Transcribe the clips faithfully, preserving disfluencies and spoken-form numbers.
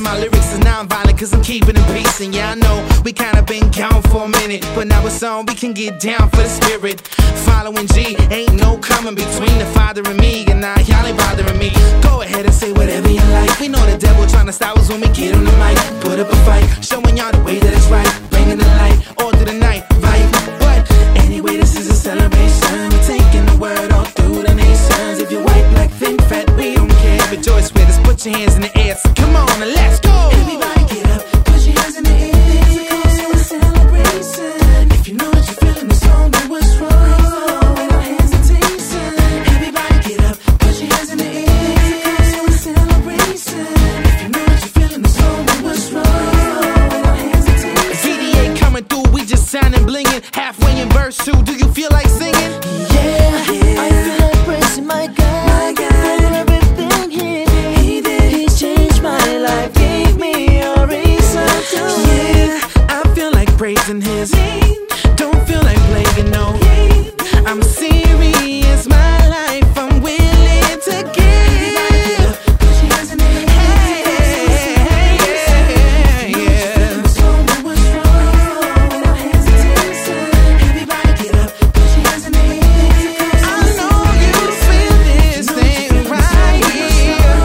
my lyrics is non-violent, cause I'm keeping it peace. And yeah, I know we kinda been gone for a minute, but now it's on, we can get down for the spirit. Following G, ain't no coming between the Father and me. And now y'all ain't bothering me. Go ahead and say whatever you like. We know the devil tryna stop us when we get on the mic. Put up a fight, showing y'all the way that it's right. Bringing the light all through the night, right? What? Anyway, this is a celebration. We're taking the word all through the nations. If you're white, black, thin, fat, we don't care. Rejoice with us, put your hands in the air. So come on and let's go. Everybody get up, put your hands in the air. It's a celebration. If you know what you're feeling, it's on, then what's wrong? Without hesitation. Everybody get up, put your hands in the air. It's a celebration. If you know what you're feeling, it's on, then what's wrong? Without hesitation. V D A coming through, we just sounding blinging. Halfway in verse two, do you feel like singing? Yeah, yeah. I feel like praising my God, my God. For everything He did. He did. He's changed my life, gave me a reason to live. Yeah, I feel like praising His name. Don't feel like playing no. I'm serious, my life I'm willing to give. Put your hands in the air. Hey, hey, yeah, yeah. What's wrong? Without hesitation. Everybody get up, put your hands in the air. I know you feel this thing right here.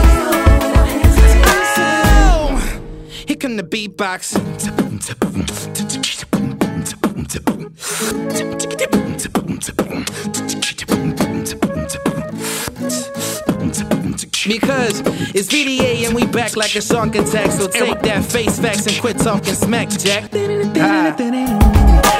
Oh, here come the beatbox. Because it's V D A and we back like a shark attack. So take that face facts and quit talking smack, Jack. Ah.